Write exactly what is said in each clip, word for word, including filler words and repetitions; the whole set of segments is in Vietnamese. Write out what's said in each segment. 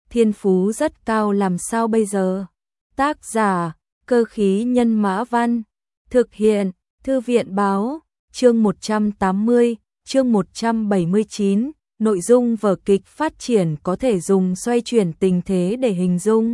thiên phú rất cao làm sao bây giờ? Tác giả, Cơ khí nhân mã văn, thực hiện, Thư viện báo, chương một trăm tám mươi, chương một trăm bảy mươi chín, nội dung vở kịch phát triển có thể dùng xoay chuyển tình thế để hình dung.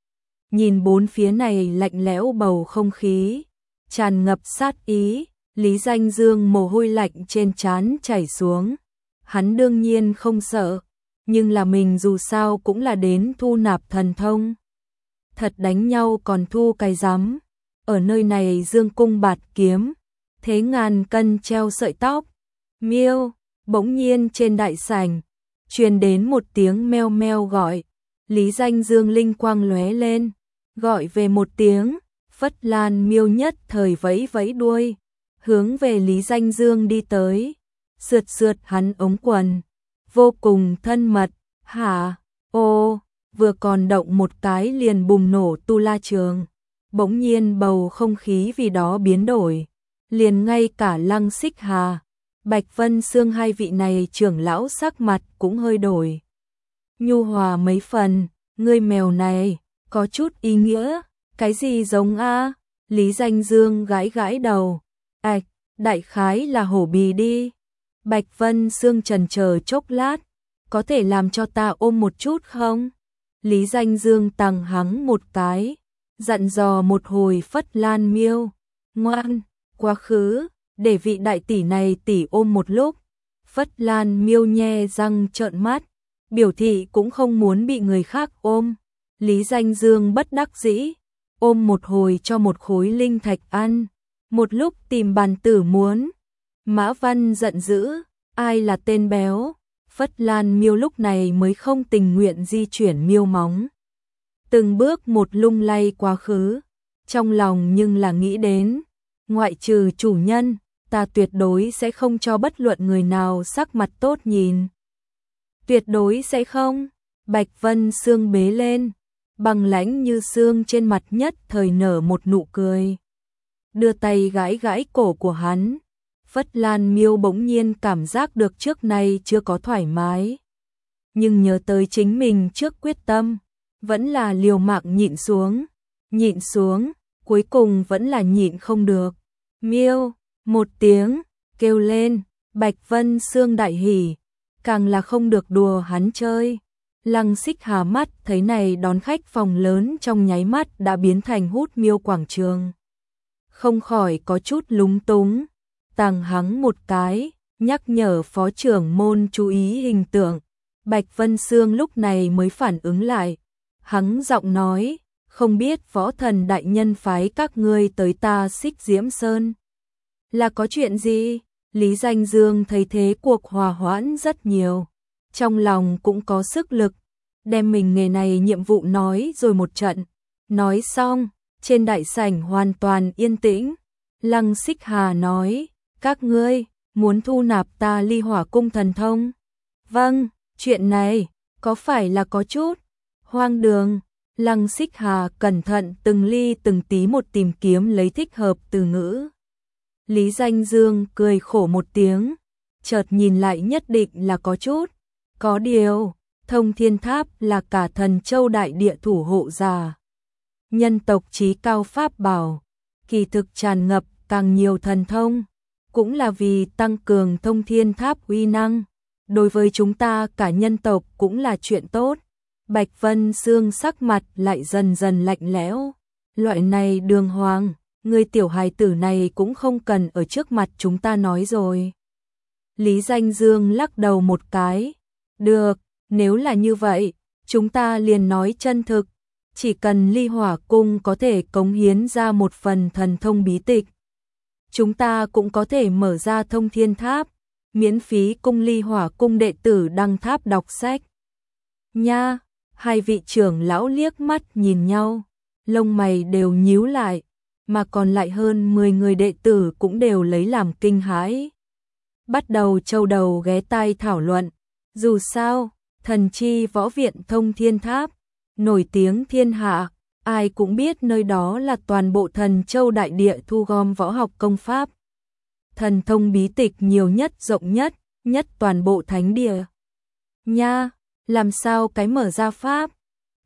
Nhìn bốn phía này lạnh lẽo bầu không khí, tràn ngập sát ý, Lý Danh Dương mồ hôi lạnh trên trán chảy xuống. Hắn đương nhiên không sợ, nhưng là mình dù sao cũng là đến thu nạp thần thông. Thật đánh nhau còn thu cái rắm, ở nơi này dương cung bạt kiếm, thế ngàn cân treo sợi tóc. Miêu, bỗng nhiên trên đại sảnh, truyền đến một tiếng meo meo gọi. Lý Danh Dương linh quang lóe lên, gọi về một tiếng, Phất Lan Miêu nhất thời vẫy vẫy đuôi, hướng về Lý Danh Dương đi tới, sượt sượt hắn ống quần, vô cùng thân mật. Hả? Ô, vừa còn động một cái liền bùng nổ tu la trường. Bỗng nhiên bầu không khí vì đó biến đổi, liền ngay cả Lăng Xích Hà, Bạch Vân Sương hai vị này trưởng lão sắc mặt cũng hơi đổi. Nhu hòa mấy phần, ngươi mèo này, có chút ý nghĩa, cái gì giống a? Lý Danh Dương gãi gãi đầu, ạch, đại khái là hổ bì đi. Bạch Vân Sương chần chờ chốc lát, có thể làm cho ta ôm một chút không? Lý Danh Dương tằng hắng một cái, dặn dò một hồi Phất Lan Miêu, ngoan, quá khứ, để vị đại tỷ này tỷ ôm một lúc. Phất Lan Miêu nhe răng trợn mắt, biểu thị cũng không muốn bị người khác ôm. Lý Danh Dương bất đắc dĩ, ôm một hồi cho một khối linh thạch ăn, một lúc tìm bàn tử muốn. Mã Văn giận dữ, ai là tên béo? Phất Lan Miêu lúc này mới không tình nguyện di chuyển miêu móng, từng bước một lung lay quá khứ, trong lòng nhưng là nghĩ đến, ngoại trừ chủ nhân, ta tuyệt đối sẽ không cho bất luận người nào sắc mặt tốt nhìn. Tuyệt đối sẽ không. Bạch Vân Sương bế lên, bằng lãnh như xương trên mặt nhất thời nở một nụ cười, đưa tay gãi gãi cổ của hắn. Phất Lan Miêu bỗng nhiên cảm giác được trước nay chưa có thoải mái, nhưng nhớ tới chính mình trước quyết tâm, vẫn là liều mạng nhịn xuống, nhịn xuống, cuối cùng vẫn là nhịn không được. Miêu, một tiếng, kêu lên, Bạch Vân Sương đại hỉ, càng là không được đùa hắn chơi. Lăng Xích Hà mắt thấy này đón khách phòng lớn trong nháy mắt đã biến thành hút miêu quảng trường, không khỏi có chút lúng túng. Tàng hắng một cái, nhắc nhở phó trưởng môn chú ý hình tượng. Bạch Vân Sương lúc này mới phản ứng lại, hắng giọng nói, không biết võ thần đại nhân phái các ngươi tới ta Xích Diễm Sơn là có chuyện gì? Lý Danh Dương thấy thế cuộc hòa hoãn rất nhiều, trong lòng cũng có sức lực, đem mình nghề này nhiệm vụ nói rồi một trận. Nói xong, trên đại sảnh hoàn toàn yên tĩnh. Lăng Xích Hà nói, các ngươi muốn thu nạp ta Ly Hỏa cung thần thông? Vâng, chuyện này có phải là có chút hoang đường? Lăng Xích Hà cẩn thận từng ly từng tí một tìm kiếm lấy thích hợp từ ngữ. Lý Danh Dương cười khổ một tiếng, chợt nhìn lại nhất định là có chút. Có điều, Thông Thiên Tháp là cả Thần Châu đại địa thủ hộ giả, nhân tộc chí cao pháp bảo, kỳ thực tràn ngập càng nhiều thần thông, cũng là vì tăng cường Thông Thiên Tháp uy năng, đối với chúng ta cả nhân tộc cũng là chuyện tốt. Bạch Vân Sương sắc mặt lại dần dần lạnh lẽo, loại này đường hoàng, người tiểu hài tử này cũng không cần ở trước mặt chúng ta nói rồi. Lý Danh Dương lắc đầu một cái, được, nếu là như vậy, chúng ta liền nói chân thực, chỉ cần Ly Hỏa cung có thể cống hiến ra một phần thần thông bí tịch, chúng ta cũng có thể mở ra Thông Thiên Tháp, miễn phí cung Ly Hỏa cung đệ tử đăng tháp đọc sách. Nha, hai vị trưởng lão liếc mắt nhìn nhau, lông mày đều nhíu lại, mà còn lại hơn mười người đệ tử cũng đều lấy làm kinh hãi. Bắt đầu châu đầu ghé tai thảo luận, dù sao, thần chi võ viện Thông Thiên Tháp, nổi tiếng thiên hạ, ai cũng biết nơi đó là toàn bộ Thần Châu đại địa thu gom võ học công pháp. Thần thông bí tịch nhiều nhất rộng nhất, nhất toàn bộ thánh địa. Nha, làm sao cái mở ra pháp,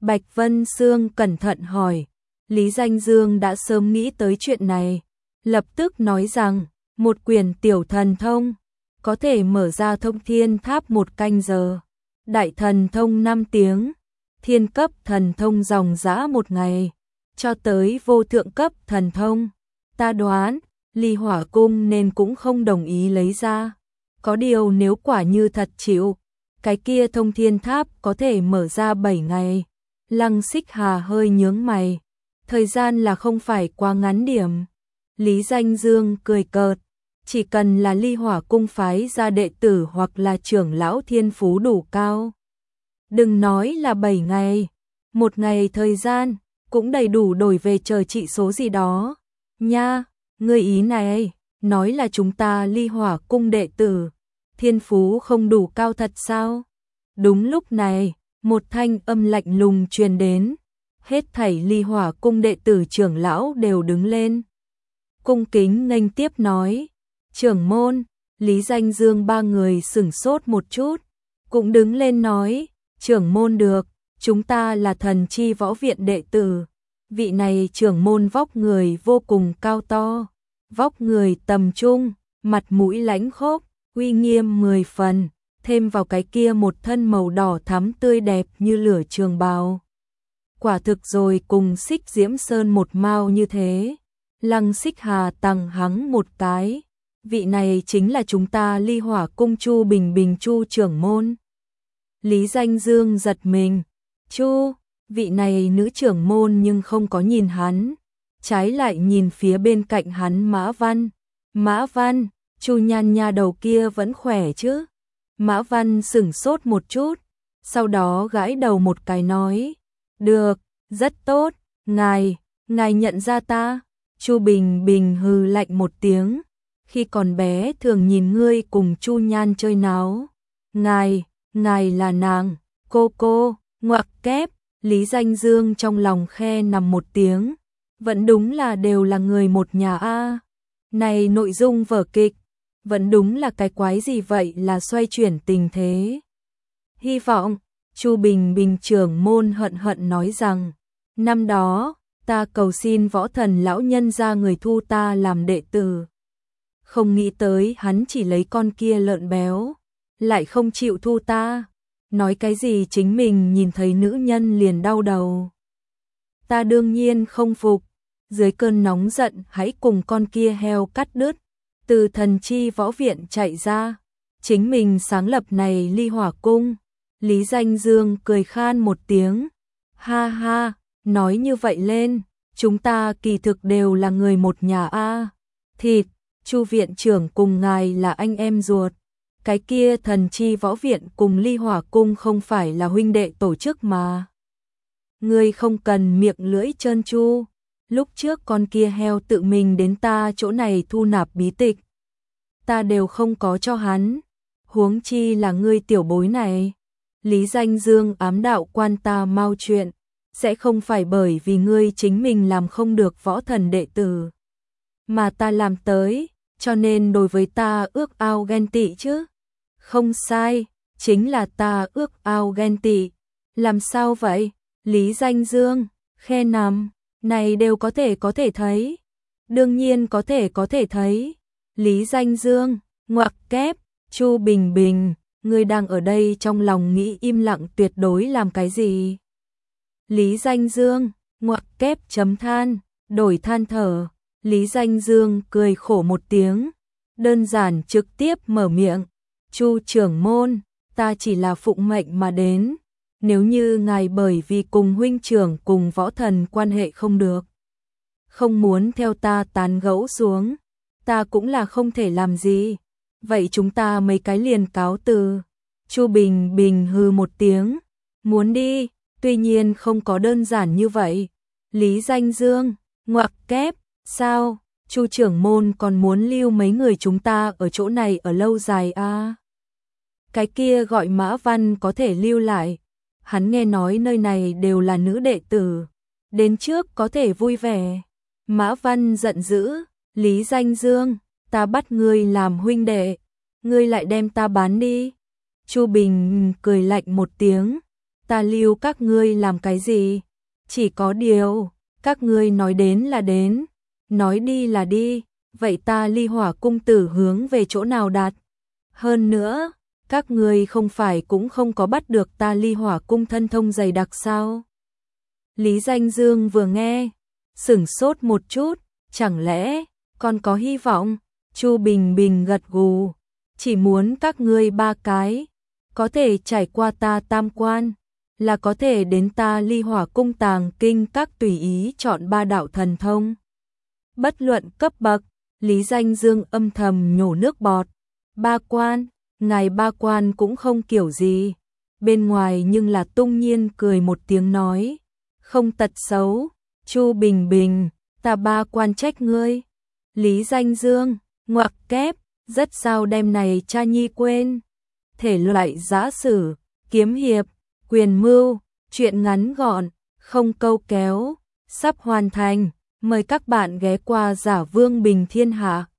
Bạch Vân Sương cẩn thận hỏi. Lý Danh Dương đã sớm nghĩ tới chuyện này, lập tức nói rằng, một quyển tiểu thần thông, có thể mở ra thông thiên tháp một canh giờ, đại thần thông năm tiếng, thiên cấp thần thông dòng dã một ngày, cho tới vô thượng cấp thần thông. Ta đoán, Ly Hỏa Cung nên cũng không đồng ý lấy ra. Có điều nếu quả như thật chịu, cái kia thông thiên tháp có thể mở ra bảy ngày. Lăng Xích Hà hơi nhướng mày. Thời gian là không phải quá ngắn điểm. Lý Danh Dương cười cợt. Chỉ cần là Ly Hỏa Cung phái ra đệ tử hoặc là trưởng lão thiên phú đủ cao. Đừng nói là bảy ngày. Một ngày thời gian, cũng đầy đủ đổi về chờ trị số gì đó. Nha, người ý này, nói là chúng ta Ly Hỏa Cung đệ tử. Thiên phú không đủ cao thật sao? Đúng lúc này, một thanh âm lạnh lùng truyền đến. Hết thảy Ly Hỏa Cung đệ tử trưởng lão đều đứng lên. Cung kính nghênh tiếp nói. Trưởng môn, Lý Danh Dương ba người sửng sốt một chút. Cũng đứng lên nói. Trưởng môn được, chúng ta là thần chi võ viện đệ tử. Vị này trưởng môn vóc người vô cùng cao to. Vóc người tầm trung, mặt mũi lãnh khốc, uy nghiêm mười phần. Thêm vào cái kia một thân màu đỏ thắm tươi đẹp như lửa trường bào. Quả thực rồi cùng Xích Diễm Sơn một mao như thế. Lăng Xích Hà tằng hắng một cái. Vị này chính là chúng ta Ly Hỏa Cung Chu Bình Bình Chu trưởng môn. Lý Danh Dương giật mình. Chu, vị này nữ trưởng môn nhưng không có nhìn hắn. Trái lại nhìn phía bên cạnh hắn Mã Văn. Mã Văn, Chu Nhan nha đầu kia vẫn khỏe chứ? Mã Văn sửng sốt một chút, sau đó gãi đầu một cái nói, được, rất tốt, ngài, ngài nhận ra ta. Chu Bình Bình hừ lạnh một tiếng, khi còn bé thường nhìn ngươi cùng Chu Nhan chơi náo. Ngài, ngài là nàng, cô cô, ngoặc kép. Lý Danh Dương trong lòng khe nằm một tiếng, vẫn đúng là đều là người một nhà a. Này nội dung vở kịch, vẫn đúng là cái quái gì vậy là xoay chuyển tình thế. Hy vọng, Chu Bình Bình trưởng môn hận hận nói rằng, năm đó, ta cầu xin võ thần lão nhân ra người thu ta làm đệ tử. Không nghĩ tới hắn chỉ lấy con kia lợn béo, lại không chịu thu ta. Nói cái gì chính mình nhìn thấy nữ nhân liền đau đầu. Ta đương nhiên không phục, dưới cơn nóng giận hãy cùng con kia heo cắt đứt. Từ thần chi võ viện chạy ra, chính mình sáng lập này Ly Hỏa Cung. Lý Danh Dương cười khan một tiếng. Ha ha, nói như vậy lên, chúng ta kỳ thực đều là người một nhà a. Thịt, Chu viện trưởng cùng ngài là anh em ruột. Cái kia thần chi võ viện cùng Ly Hỏa Cung không phải là huynh đệ tổ chức mà. Ngươi không cần miệng lưỡi trơn tru. Lúc trước con kia heo tự mình đến ta chỗ này thu nạp bí tịch. Ta đều không có cho hắn. Huống chi là ngươi tiểu bối này. Lý Danh Dương ám đạo quan ta mau chuyện. Sẽ không phải bởi vì ngươi chính mình làm không được võ thần đệ tử. Mà ta làm tới, cho nên đối với ta ước ao ghen tị chứ. Không sai, chính là ta ước ao ghen tị. Làm sao vậy? Lý Danh Dương, khe nằm. Này đều có thể có thể thấy. Đương nhiên có thể có thể thấy. Lý Danh Dương, ngoặc kép, Chu Bình Bình, ngươi đang ở đây trong lòng nghĩ im lặng tuyệt đối làm cái gì? Lý Danh Dương, ngoặc kép chấm than, đổi than thở. Lý Danh Dương cười khổ một tiếng, đơn giản trực tiếp mở miệng. Chu trưởng môn, ta chỉ là phụng mệnh mà đến. Nếu như ngài bởi vì cùng huynh trưởng cùng võ thần quan hệ không được, không muốn theo ta tán gẫu xuống, ta cũng là không thể làm gì. Vậy chúng ta mấy cái liền cáo từ. Chu Bình Bình hừ một tiếng, muốn đi, tuy nhiên không có đơn giản như vậy. Lý Danh Dương, ngoặc kép, sao, Chu trưởng môn còn muốn lưu mấy người chúng ta ở chỗ này ở lâu dài à? Cái kia gọi Mã Văn có thể lưu lại. Hắn nghe nói nơi này đều là nữ đệ tử, đến trước có thể vui vẻ. Mã Văn giận dữ, Lý Danh Dương, ta bắt ngươi làm huynh đệ, ngươi lại đem ta bán đi. Chu Bình cười lạnh một tiếng, ta lưu các ngươi làm cái gì? Chỉ có điều, các ngươi nói đến là đến, nói đi là đi, vậy ta Ly Hỏa cung tử hướng về chỗ nào đặt? Hơn nữa, các ngươi không phải cũng không có bắt được ta Ly Hỏa cung thân thông dày đặc sao? Lý Danh Dương vừa nghe, sửng sốt một chút, chẳng lẽ còn có hy vọng? Chu Bình Bình gật gù, chỉ muốn các ngươi ba cái có thể trải qua ta tam quan, là có thể đến ta Ly Hỏa cung tàng kinh các tùy ý chọn ba đạo thần thông. Bất luận cấp bậc, Lý Danh Dương âm thầm nhổ nước bọt. Ba quan, ngài ba quan cũng không kiểu gì. Bên ngoài nhưng là tung nhiên cười một tiếng nói, không tật xấu, Chu Bình Bình, ta ba quan trách ngươi. Lý Danh Dương, ngoặc kép, rất sao đem này cha nhi quên. Thể loại giã sử, kiếm hiệp, quyền mưu, truyện ngắn gọn, không câu kéo, sắp hoàn thành. Mời các bạn ghé qua Giả Vương Bình Thiên Hạ.